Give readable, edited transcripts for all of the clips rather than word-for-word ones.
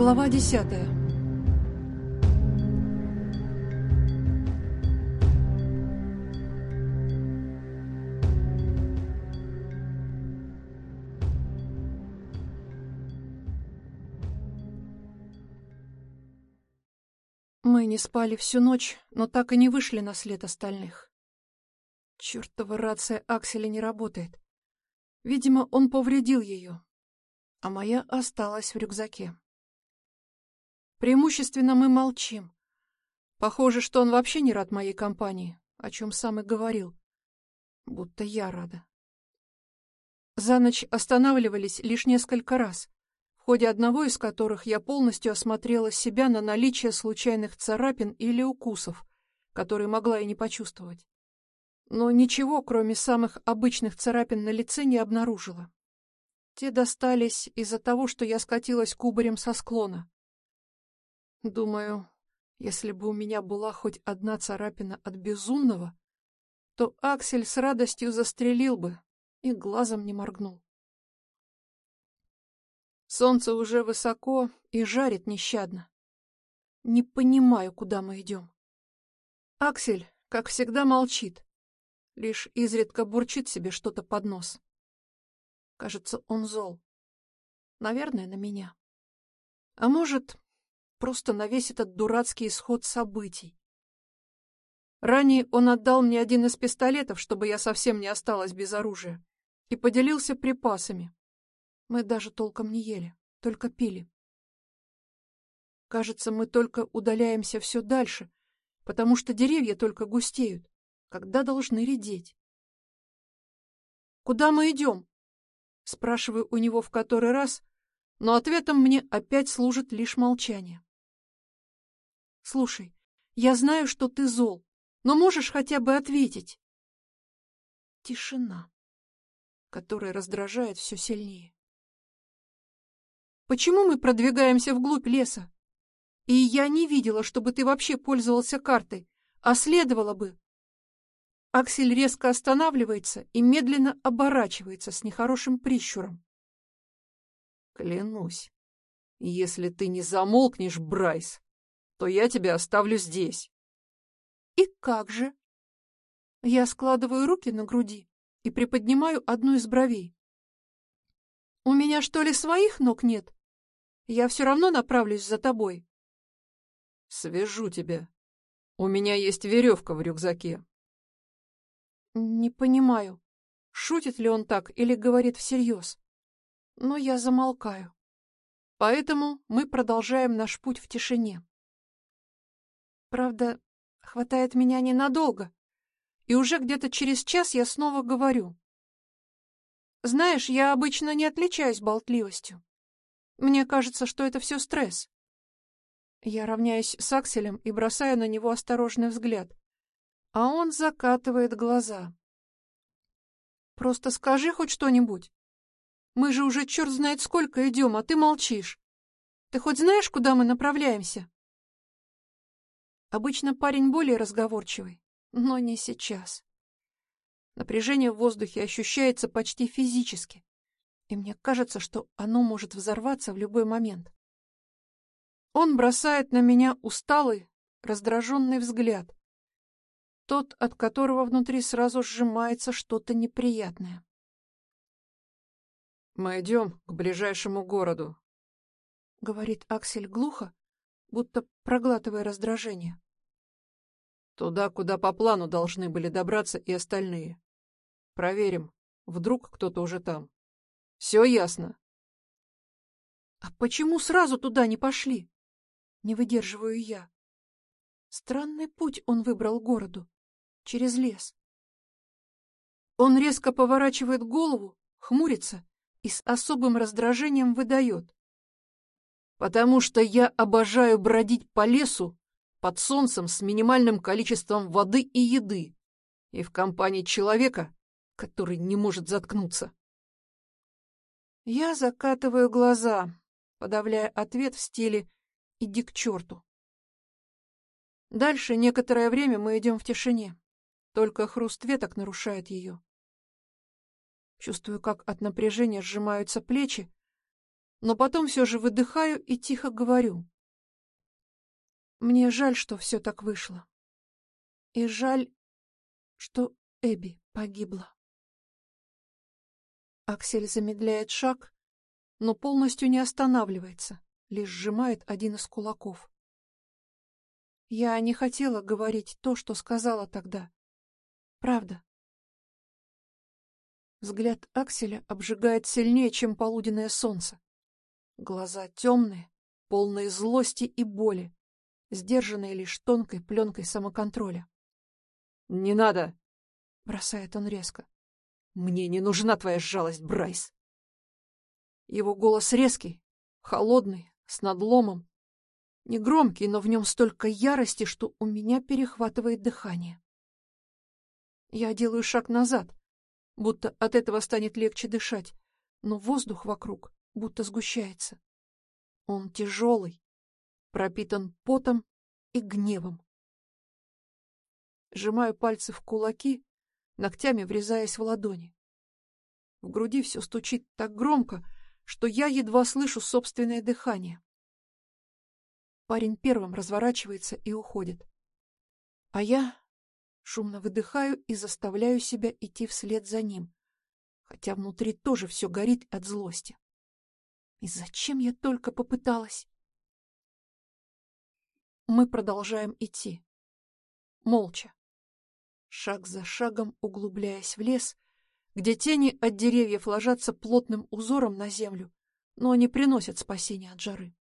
Глава 10. Мы не спали всю ночь, но так и не вышли на след остальных. Чёртова рация Акселя не работает. Видимо, он повредил ее, а моя осталась в рюкзаке. Преимущественно мы молчим. Похоже, что он вообще не рад моей компании, о чем сам и говорил. Будто я рада. За ночь останавливались лишь несколько раз, в ходе одного из которых я полностью осмотрела себя на наличие случайных царапин или укусов, которые могла и не почувствовать. Но ничего, кроме самых обычных царапин на лице, не обнаружила. Те достались из-за того, что я скатилась кубарем со склона. Думаю, если бы у меня была хоть одна царапина от безумного, то Аксель с радостью застрелил бы и глазом не моргнул. Солнце уже высоко и жарит нещадно. Не понимаю, куда мы идем. Аксель, как всегда, молчит, лишь изредка бурчит себе что-то под нос. Кажется, он зол. Наверное, на меня. А может, просто на весь этот дурацкий исход событий. Ранее он отдал мне один из пистолетов, чтобы я совсем не осталась без оружия, и поделился припасами. Мы даже толком не ели, только пили. Кажется, мы только удаляемся все дальше, потому что деревья только густеют, когда должны редеть. «Куда мы идем?» — спрашиваю у него в который раз, но ответом мне опять служит лишь молчание. «Слушай, я знаю, что ты зол, но можешь хотя бы ответить?» Тишина, которая раздражает все сильнее. «Почему мы продвигаемся вглубь леса? И я не видела, чтобы ты вообще пользовался картой, а следовало бы». Аксель резко останавливается и медленно оборачивается с нехорошим прищуром. Клянусь, если ты не замолкнешь, Брайс, то я тебя оставлю здесь. И как же? Я складываю руки на груди и приподнимаю одну из бровей. У меня что ли своих ног нет? Я все равно направлюсь за тобой. Свяжу тебя. У меня есть веревка в рюкзаке. Не понимаю, шутит ли он так или говорит всерьез. Но я замолкаю. Поэтому мы продолжаем наш путь в тишине. Правда, хватает меня ненадолго, и уже где-то через час я снова говорю. Знаешь, я обычно не отличаюсь болтливостью. Мне кажется, что это все стресс. Я равняюсь с Акселем и бросаю на него осторожный взгляд, а он закатывает глаза. Просто скажи хоть что-нибудь. Мы же уже черт знает сколько идем, а ты молчишь. Ты хоть знаешь, куда мы направляемся? Обычно парень более разговорчивый, но не сейчас. Напряжение в воздухе ощущается почти физически, и мне кажется, что оно может взорваться в любой момент. Он бросает на меня усталый, раздраженный взгляд, тот, от которого внутри сразу сжимается что-то неприятное. Мы идем к ближайшему городу, — говорит Аксель глухо, будто проглатывая раздражение. Туда, куда по плану должны были добраться и остальные. Проверим, вдруг кто-то уже там. Все ясно? А почему сразу туда не пошли? Не выдерживаю я. Странный путь он выбрал к городу, через лес. Он резко поворачивает голову, хмурится и с особым раздражением выдает. Потому что я обожаю бродить по лесу под солнцем с минимальным количеством воды и еды и в компании человека, который не может заткнуться. Я закатываю глаза, подавляя ответ в стиле «иди к черту». Дальше некоторое время мы идем в тишине, только хруст веток нарушает ее. Чувствую, как от напряжения сжимаются плечи, Но потом все же выдыхаю и тихо говорю. Мне жаль, что все так вышло. И жаль, что Эбби погибла. Аксель замедляет шаг, но полностью не останавливается, лишь сжимает один из кулаков. Я не хотела говорить то, что сказала тогда. Правда. Взгляд Акселя обжигает сильнее, чем полуденное солнце. Глаза темные, полные злости и боли, сдержанные лишь тонкой пленкой самоконтроля. «Не надо!» — бросает он резко. «Мне не нужна твоя жалость, Брайс!» Его голос резкий, холодный, с надломом. Негромкий, но в нем столько ярости, что у меня перехватывает дыхание. Я делаю шаг назад, будто от этого станет легче дышать, но воздух вокруг будто сгущается. Он тяжелый, пропитан потом и гневом. Сжимаю пальцы в кулаки, ногтями врезаясь в ладони. В груди все стучит так громко, что я едва слышу собственное дыхание. Парень первым разворачивается и уходит. А я шумно выдыхаю и заставляю себя идти вслед за ним, хотя внутри тоже все горит от злости. И зачем я только попыталась? Мы продолжаем идти. Молча. Шаг за шагом углубляясь в лес, где тени от деревьев ложатся плотным узором на землю, но не приносят спасения от жары.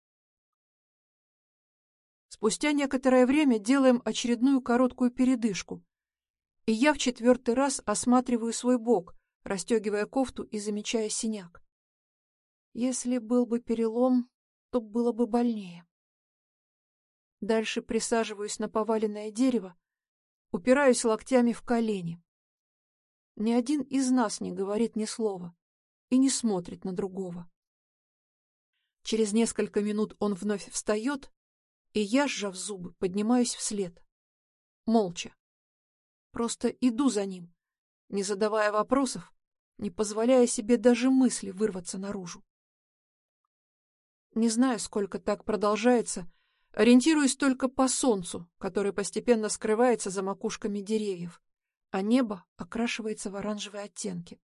Спустя некоторое время делаем очередную короткую передышку, и я в 4-й раз осматриваю свой бок, расстегивая кофту и замечая синяк. Если был бы перелом, то было бы больнее. Дальше присаживаюсь на поваленное дерево, упираюсь локтями в колени. Ни один из нас не говорит ни слова и не смотрит на другого. Через несколько минут он вновь встает, и я, сжав зубы, поднимаюсь вслед. Молча. Просто иду за ним, не задавая вопросов, не позволяя себе даже мысли вырваться наружу. Не знаю, сколько так продолжается, ориентируюсь только по солнцу, которое постепенно скрывается за макушками деревьев, а небо окрашивается в оранжевые оттенки.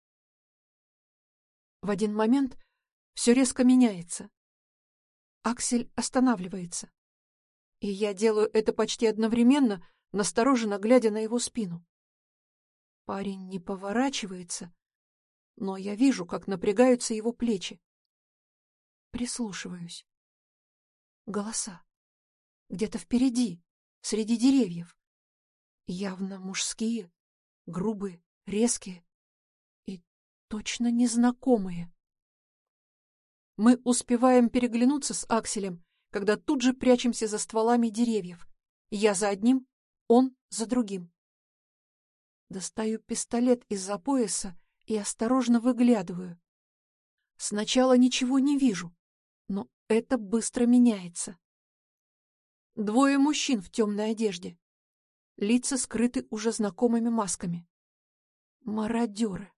В один момент все резко меняется. Аксель останавливается. И я делаю это почти одновременно, настороженно глядя на его спину. Парень не поворачивается, но я вижу, как напрягаются его плечи. Прислушиваюсь. Голоса. Где-то впереди, среди деревьев. Явно мужские, грубые, резкие и точно незнакомые. Мы успеваем переглянуться с Акселем, когда тут же прячемся за стволами деревьев. Я за одним, он за другим. Достаю пистолет из-за пояса и осторожно выглядываю. Сначала ничего не вижу, но это быстро меняется. 2 мужчин в темной одежде. Лица скрыты уже знакомыми масками. Мародеры.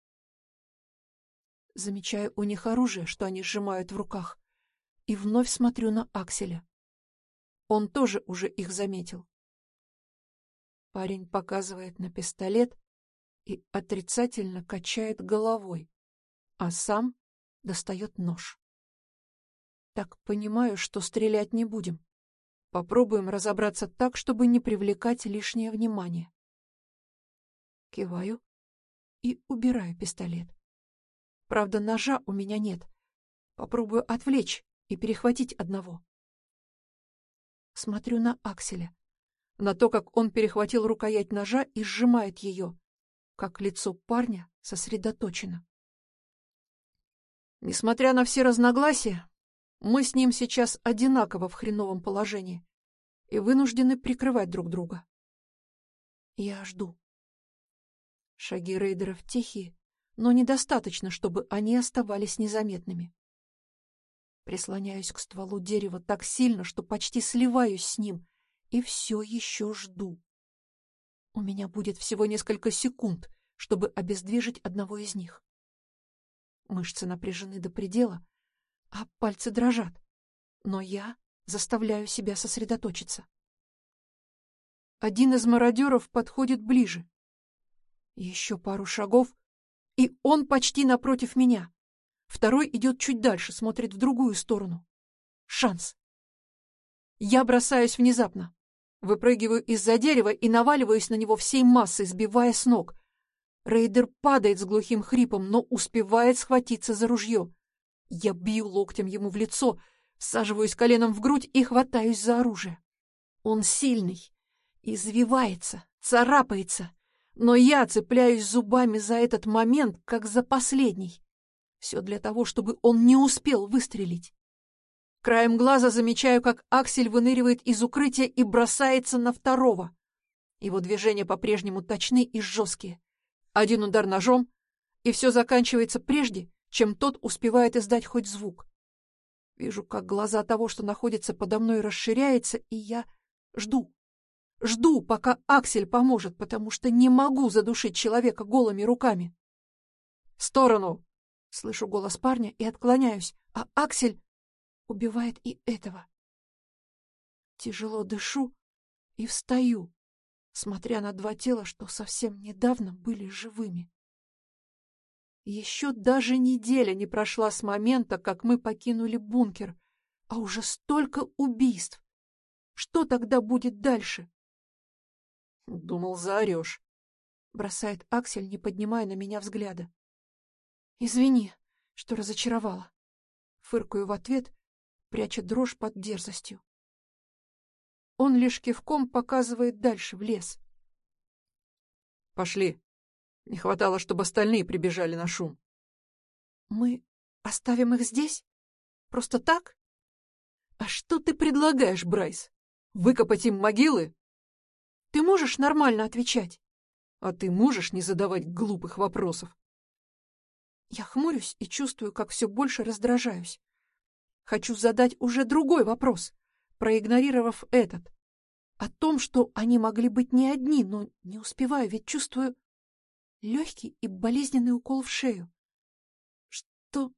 Замечаю у них оружие, что они сжимают в руках, и вновь смотрю на Акселя. Он тоже уже их заметил. Парень показывает на пистолет и отрицательно качает головой, а сам достает нож. Так понимаю, что стрелять не будем. Попробуем разобраться так, чтобы не привлекать лишнее внимание. Киваю и убираю пистолет. Правда, ножа у меня нет. Попробую отвлечь и перехватить одного. Смотрю на Акселя, на то, как он перехватил рукоять ножа и сжимает ее, как лицо парня сосредоточено. Несмотря на все разногласия, мы с ним сейчас одинаково в хреновом положении и вынуждены прикрывать друг друга. Я жду. Шаги рейдеров тихие, но недостаточно, чтобы они оставались незаметными. Прислоняюсь к стволу дерева так сильно, что почти сливаюсь с ним, и все еще жду. У меня будет всего несколько секунд, чтобы обездвижить одного из них. Мышцы напряжены до предела, а пальцы дрожат. Но я заставляю себя сосредоточиться. Один из мародеров подходит ближе. Еще пару шагов, и он почти напротив меня. Второй идет чуть дальше, смотрит в другую сторону. Шанс. Я бросаюсь внезапно. Выпрыгиваю из-за дерева и наваливаюсь на него всей массой, сбивая с ног. Рейдер падает с глухим хрипом, но успевает схватиться за ружье. Я бью локтем ему в лицо, всаживаюсь коленом в грудь и хватаюсь за оружие. Он сильный, извивается, царапается, но я цепляюсь зубами за этот момент, как за последний. Все для того, чтобы он не успел выстрелить. Краем глаза замечаю, как Аксель выныривает из укрытия и бросается на второго. Его движения по-прежнему точны и жесткие. Один удар ножом, и все заканчивается прежде, чем тот успевает издать хоть звук. Вижу, как глаза того, что находится подо мной, расширяются, и я жду. Жду, пока Аксель поможет, потому что не могу задушить человека голыми руками. «В сторону!» — слышу голос парня и отклоняюсь, а Аксель убивает и этого. Тяжело дышу и встаю, смотря на два тела, что совсем недавно были живыми. Еще даже неделя не прошла с момента, как мы покинули бункер, а уже столько убийств. Что тогда будет дальше? «Думал, заорешь», — бросает Аксель, не поднимая на меня взгляда. «Извини, что разочаровала». Фыркаю в ответ, пряча дрожь под дерзостью. Он лишь кивком показывает дальше, в лес. «Пошли. Не хватало, чтобы остальные прибежали на шум». «Мы оставим их здесь? Просто так?» «А что ты предлагаешь, Брайс? Выкопать им могилы?» «Ты можешь нормально отвечать?» «А ты можешь не задавать глупых вопросов?» Я хмурюсь и чувствую, как все больше раздражаюсь. Хочу задать уже другой вопрос, проигнорировав этот. О том, что они могли быть не одни, но не успеваю, ведь чувствую легкий и болезненный укол в шею. Что?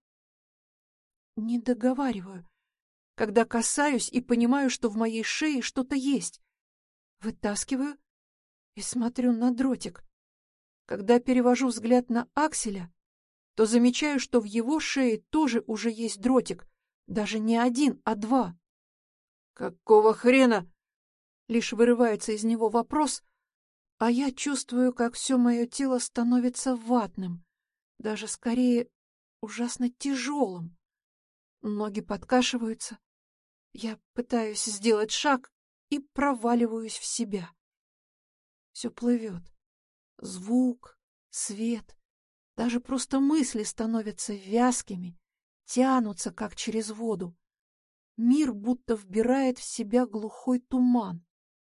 Не договариваю, когда касаюсь и понимаю, что в моей шее что-то есть. Вытаскиваю и смотрю на дротик. Когда перевожу взгляд на Акселя, то замечаю, что в его шее тоже уже есть дротик, даже не один, а два. «Какого хрена?» Лишь вырывается из него вопрос, а я чувствую, как все мое тело становится ватным, даже скорее ужасно тяжелым. Ноги подкашиваются. Я пытаюсь сделать шаг и проваливаюсь в себя. Все плывет. Звук, свет, даже просто мысли становятся вязкими, тянутся, как через воду. Мир будто вбирает в себя глухой туман.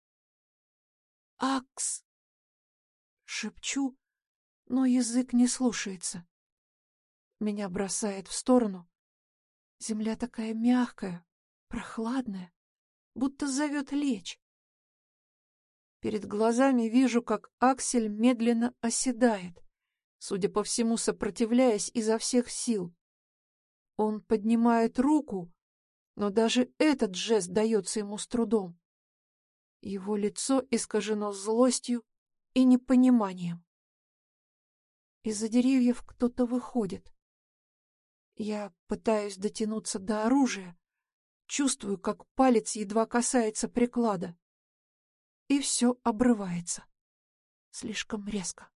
«Акс!» — шепчу, но язык не слушается. Меня бросает в сторону. Земля такая мягкая, прохладная, будто зовет лечь. Перед глазами вижу, как Аксель медленно оседает, судя по всему, сопротивляясь изо всех сил. Он поднимает руку, но даже этот жест дается ему с трудом. Его лицо искажено злостью и непониманием. Из-за деревьев кто-то выходит. Я пытаюсь дотянуться до оружия, чувствую, как палец едва касается приклада. И все обрывается. Слишком резко.